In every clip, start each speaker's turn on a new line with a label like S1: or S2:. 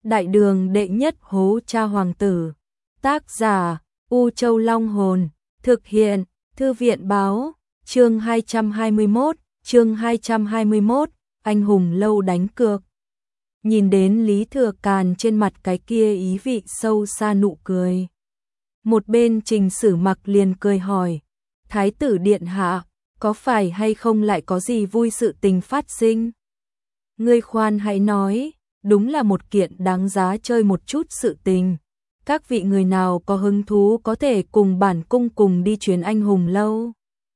S1: Đại đường đệ nhất hố cha hoàng tử. Tác giả U Châu Long Hồn. Thực hiện Thư viện báo. Chương 221, anh hùng lâu đánh cược. Nhìn đến Lý Thừa Càn trên mặt cái kia ý vị sâu xa nụ cười. Một bên Trình Sử Mặc liền cười hỏi, Thái tử điện hạ, có phải hay không lại có gì vui sự tình phát sinh? Ngươi khoan hãy nói, đúng là một kiện đáng giá chơi một chút sự tình. Các vị người nào có hứng thú có thể cùng bản cung cùng đi chuyến anh hùng lâu.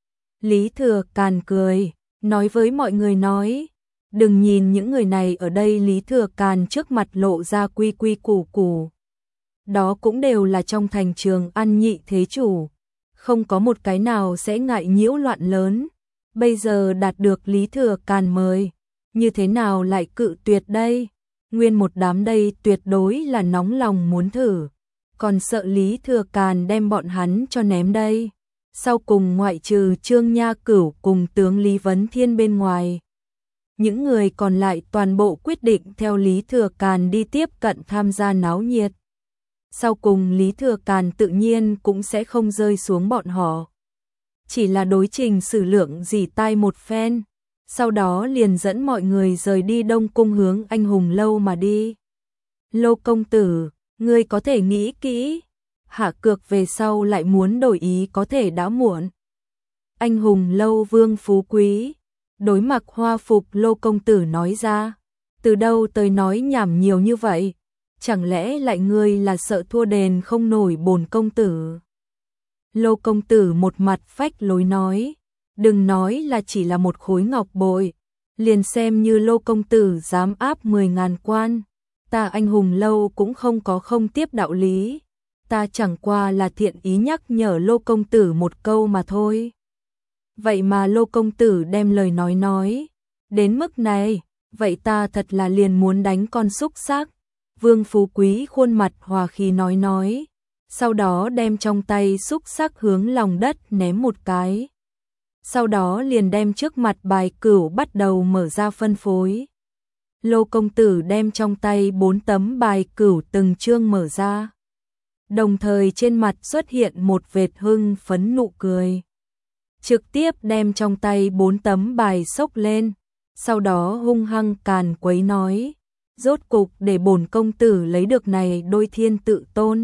S1: Lý Thừa Càn cười, nói với mọi người nói, đừng nhìn những người này ở đây. Lý Thừa Càn trước mặt lộ ra quy quy củ củ. Đó cũng đều là trong thành Trường An nhị thế chủ, không có một cái nào sẽ ngại nhiễu loạn lớn. Bây giờ đạt được Lý Thừa Càn mời, như thế nào lại cự tuyệt đây? Nguyên một đám đây tuyệt đối là nóng lòng muốn thử, còn sợ Lý Thừa Càn đem bọn hắn cho ném đây. Sau cùng ngoại trừ Trương Nha Cửu cùng tướng Lý Vấn Thiên bên ngoài, những người còn lại toàn bộ quyết định theo Lý Thừa Càn đi tiếp cận tham gia náo nhiệt. Sau cùng Lý Thừa Càn tự nhiên cũng sẽ không rơi xuống bọn họ, chỉ là đối Trình Sử Lượng dỉ tai một phen, sau đó liền dẫn mọi người rời đi Đông Cung hướng anh hùng lâu mà đi. Lô công tử, ngươi có thể nghĩ kỹ, hạ cược về sau lại muốn đổi ý có thể đã muộn. Anh hùng lâu Vương Phú Quý đối mặc hoa phục Lô công tử nói ra, từ đâu tới nói nhảm nhiều như vậy, chẳng lẽ lại ngươi là sợ thua đền không nổi bổn công tử? Lô công tử một mặt phách lối nói, đừng nói là chỉ là một khối ngọc bội, liền xem như Lô công tử dám áp 10.000 quan, ta anh hùng lâu cũng không có không tiếp đạo lý, ta chẳng qua là thiện ý nhắc nhở Lô công tử một câu mà thôi. Vậy mà Lô công tử đem lời nói đến mức này, vậy ta thật là liền muốn đánh con xúc xác. Vương Phú Quý khuôn mặt hòa khí nói, sau đó đem trong tay xúc sắc hướng lòng đất ném một cái. Sau đó liền đem trước mặt bài cửu bắt đầu mở ra phân phối. Lô công tử đem trong tay 4 tấm bài cửu từng chương mở ra. Đồng thời trên mặt xuất hiện một vệt hưng phấn nụ cười. Trực tiếp đem trong tay 4 tấm bài xốc lên, sau đó hung hăng càn quấy nói, rốt cục để bổn công tử lấy được này đôi thiên tự tôn.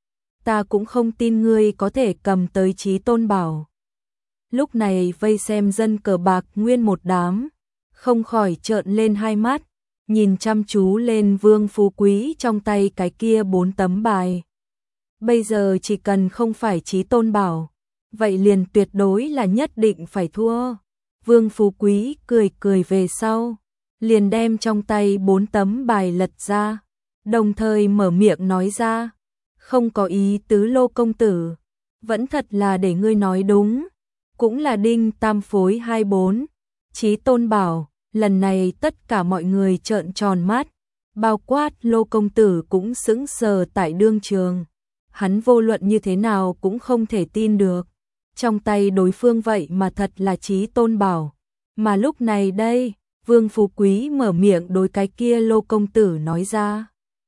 S1: Ta cũng không tin ngươi có thể cầm tới chí tôn bảo. Lúc này vây xem dân cờ bạc nguyên một đám, không khỏi trợn lên hai mắt, nhìn chăm chú lên Vương Phú Quý trong tay cái kia 4 tấm bài. Bây giờ chỉ cần không phải chí tôn bảo, vậy liền tuyệt đối là nhất định phải thua. Vương Phú Quý cười về sau, liền đem trong tay 4 tấm bài lật ra, đồng thời mở miệng nói ra, không có ý tứ Lô công tử, vẫn thật là để ngươi nói đúng, cũng là đinh tam phối 24, chí tôn bảo. Lần này tất cả mọi người trợn tròn mắt, bao quát Lô công tử cũng sững sờ tại đương trường, hắn vô luận như thế nào cũng không thể tin được, trong tay đối phương vậy mà thật là chí tôn bảo. Mà lúc này đây, Vương Phú Quý mở miệng đối cái kia Lô công tử nói ra,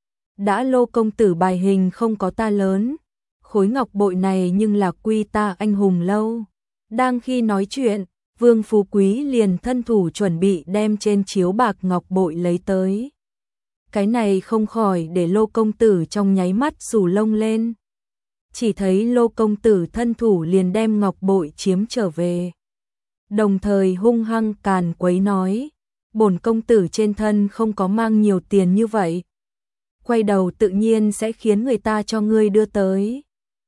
S1: đã Lô công tử bài hình không có ta lớn, khối ngọc bội này nhưng là quy ta anh hùng lâu. Đang khi nói chuyện, Vương Phú Quý liền thân thủ chuẩn bị đem trên chiếu bạc ngọc bội lấy tới. Cái này không khỏi để Lô công tử trong nháy mắt xù lông lên. Chỉ thấy Lô công tử thân thủ liền đem ngọc bội chiếm trở về. Đồng thời hung hăng càn quấy nói, bổn công tử trên thân không có mang nhiều tiền như vậy. Quay đầu tự nhiên sẽ khiến người ta cho ngươi đưa tới.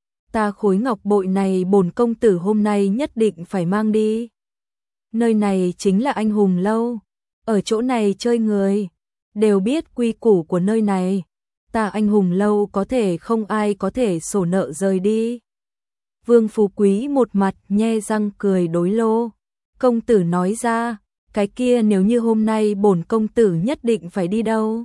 S1: Ta khối ngọc bội này bổn công tử hôm nay nhất định phải mang đi. Nơi này chính là anh hùng lâu, ở chỗ này chơi người đều biết quy củ của nơi này, ta anh hùng lâu có thể không ai có thể sổ nợ rời đi. Vương Phú Quý một mặt nhe răng cười đối Lô công tử nói ra, cái kia nếu như hôm nay bổn công tử nhất định phải đi đâu?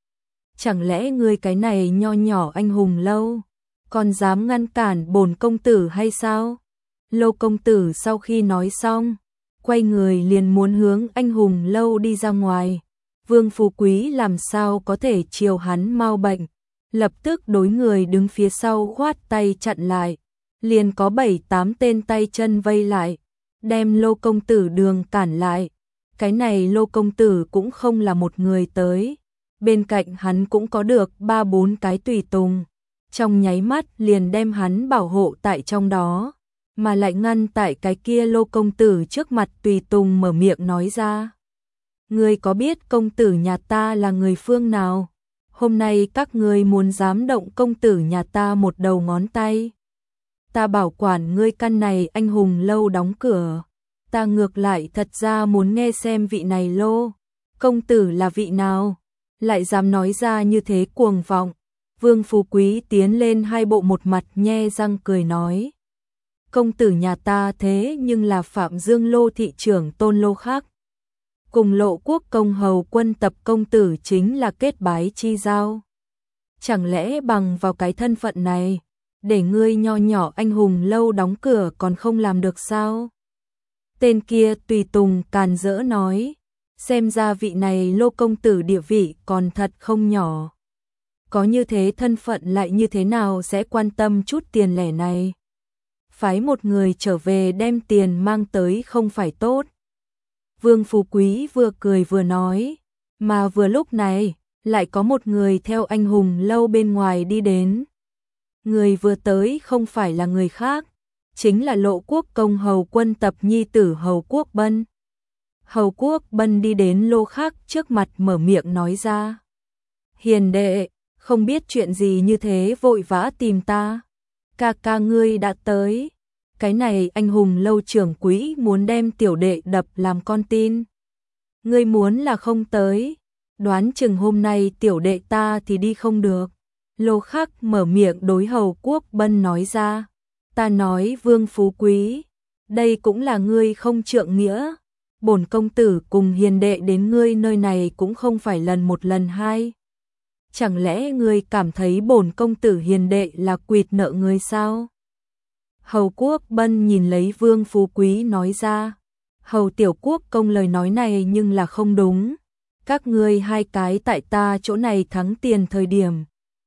S1: Chẳng lẽ ngươi cái này nho nhỏ anh hùng lâu còn dám ngăn cản bổn công tử hay sao? Lô công tử sau khi nói xong, quay người liền muốn hướng anh hùng lâu đi ra ngoài. Vương Phú Quý làm sao có thể chiều hắn mau bệnh, lập tức đối người đứng phía sau khoát tay chặn lại, liền có 7-8 tên tay chân vây lại, đem Lô công tử đường cản lại. Cái này Lô công tử cũng không là một người tới, bên cạnh hắn cũng có được 3-4 cái tùy tùng, trong nháy mắt liền đem hắn bảo hộ tại trong đó, mà lại ngăn tại cái kia Lô công tử trước mặt tùy tùng mở miệng nói ra. Ngươi có biết công tử nhà ta là người phương nào? Hôm nay các ngươi muốn dám động công tử nhà ta một đầu ngón tay. Ta bảo quản ngươi căn này anh hùng lâu đóng cửa. Ta ngược lại thật ra muốn nghe xem vị này Lô công tử là vị nào, lại dám nói ra như thế cuồng vọng. Vương Phú Quý tiến lên hai bộ một mặt nhe răng cười nói. Công tử nhà ta thế nhưng là Phạm Dương Lô thị trưởng Tôn Lô khác. Cùng Lộ Quốc công hầu quân tập công tử chính là kết bái chi giao. Chẳng lẽ bằng vào cái thân phận này, để ngươi nho nhỏ anh hùng lâu đóng cửa còn không làm được sao? Tên kia tùy tùng càn rỡ nói, xem ra vị này Lô công tử địa vị còn thật không nhỏ. Có như thế thân phận lại như thế nào sẽ quan tâm chút tiền lẻ này? Phái một người trở về đem tiền mang tới không phải tốt. Vương Phú Quý vừa cười vừa nói, mà vừa lúc này, lại có một người theo anh hùng lâu bên ngoài đi đến. Người vừa tới không phải là người khác, chính là Lộ Quốc công hầu quân tập nhi tử Hầu Quốc Bân. Hầu Quốc Bân đi đến Lô khác trước mặt mở miệng nói ra. Hiền đệ, không biết chuyện gì như thế vội vã tìm ta. Ca ca ngươi đã tới. Cái này anh hùng lâu trưởng quỹ muốn đem tiểu đệ đập làm con tin. Ngươi muốn là không tới, đoán chừng hôm nay tiểu đệ ta thì đi không được. Lô khắc mở miệng đối Hầu Quốc Bân nói ra. Ta nói Vương Phú Quý, đây cũng là ngươi không trượng nghĩa. Bổn công tử cùng hiền đệ đến ngươi nơi này cũng không phải lần một lần hai. Chẳng lẽ ngươi cảm thấy bổn công tử hiền đệ là quỵt nợ ngươi sao? Hầu Quốc Bân nhìn lấy Vương Phú Quý nói ra. Hầu tiểu quốc công lời nói này nhưng là không đúng. Các ngươi hai cái tại ta chỗ này thắng tiền thời điểm.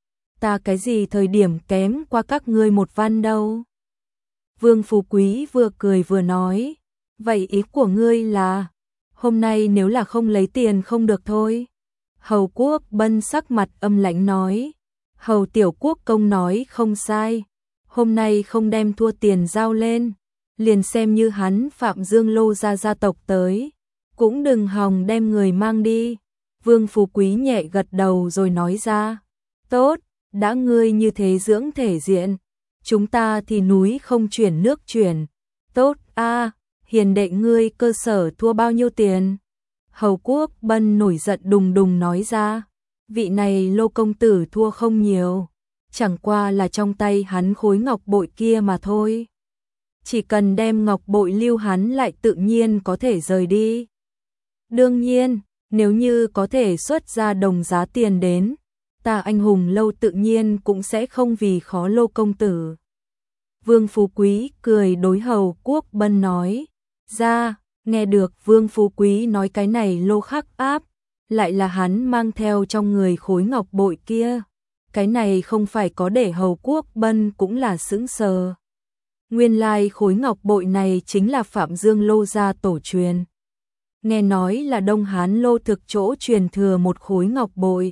S1: Ta cái gì thời điểm kém qua các ngươi một văn đâu. Vương Phú Quý vừa cười vừa nói. Vậy ý của ngươi là, hôm nay nếu là không lấy tiền không được thôi. Hầu Quốc Bân sắc mặt âm lãnh nói. Hầu tiểu quốc công nói không sai. Hôm nay không đem thua tiền giao lên, liền xem như hắn Phạm Dương Lô gia tộc tới, cũng đừng hòng đem người mang đi. Vương Phú Quý nhẹ gật đầu rồi nói ra, tốt, đã ngươi như thế dưỡng thể diện, chúng ta thì núi không chuyển nước chuyển. Tốt a, hiền đệ ngươi cơ sở thua bao nhiêu tiền? Hầu Quốc Bân nổi giận đùng đùng nói ra, vị này Lô công tử thua không nhiều. Chẳng qua là trong tay hắn khối ngọc bội kia mà thôi. Chỉ cần đem ngọc bội lưu hắn lại tự nhiên có thể rời đi. Đương nhiên, nếu như có thể xuất ra đồng giá tiền đến, ta anh hùng lâu tự nhiên cũng sẽ không vì khó Lô công tử. Vương Phú Quý cười đối Hầu Quốc Bân nói. Ra, nghe được Vương Phú Quý nói cái này Lô khắc áp, lại là hắn mang theo trong người khối ngọc bội kia. Cái này không phải có để Hầu Quốc Bân cũng là sững sờ. Nguyên lai khối ngọc bội này chính là Phạm Dương Lô gia tổ truyền. Nghe nói là Đông Hán Lô thực chỗ truyền thừa một khối ngọc bội.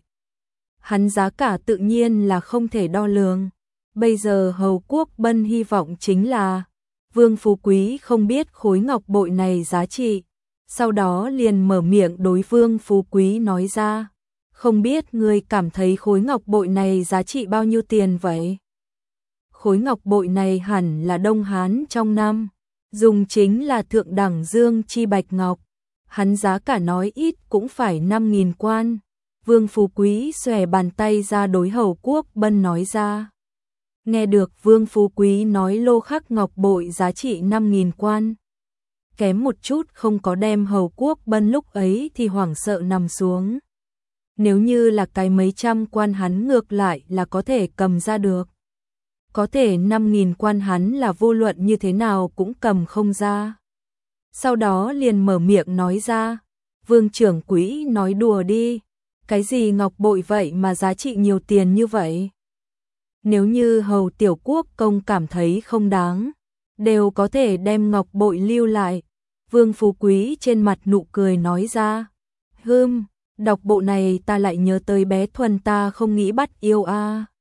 S1: Hắn giá cả tự nhiên là không thể đo lường. Bây giờ Hầu Quốc Bân hy vọng chính là Vương Phú Quý không biết khối ngọc bội này giá trị. Sau đó liền mở miệng đối Vương Phú Quý nói ra. Không biết ngươi cảm thấy khối ngọc bội này giá trị bao nhiêu tiền vậy? Khối ngọc bội này hẳn là Đông Hán trong năm, dùng chính là thượng đẳng dương chi bạch ngọc. Hắn giá cả nói ít cũng phải 5.000 quan. Vương Phú Quý xòe bàn tay ra đối Hầu Quốc Bân nói ra. Nghe được Vương Phú Quý nói lô khắc ngọc bội giá trị 5.000 quan. Kém một chút không có đem Hầu Quốc Bân lúc ấy thì hoảng sợ nằm xuống. Nếu như là cái mấy trăm quan hắn ngược lại là có thể cầm ra được. Có thể 5.000 quan hắn là vô luận như thế nào cũng cầm không ra. Sau đó liền mở miệng nói ra, Vương trưởng quỹ nói đùa đi, cái gì ngọc bội vậy mà giá trị nhiều tiền như vậy? Nếu như Hầu Tiểu Quốc công cảm thấy không đáng, đều có thể đem ngọc bội lưu lại. Vương Phú Quý trên mặt nụ cười nói ra. Đọc bộ này ta lại nhớ tới bé Thuần ta không nghĩ bắt yêu a.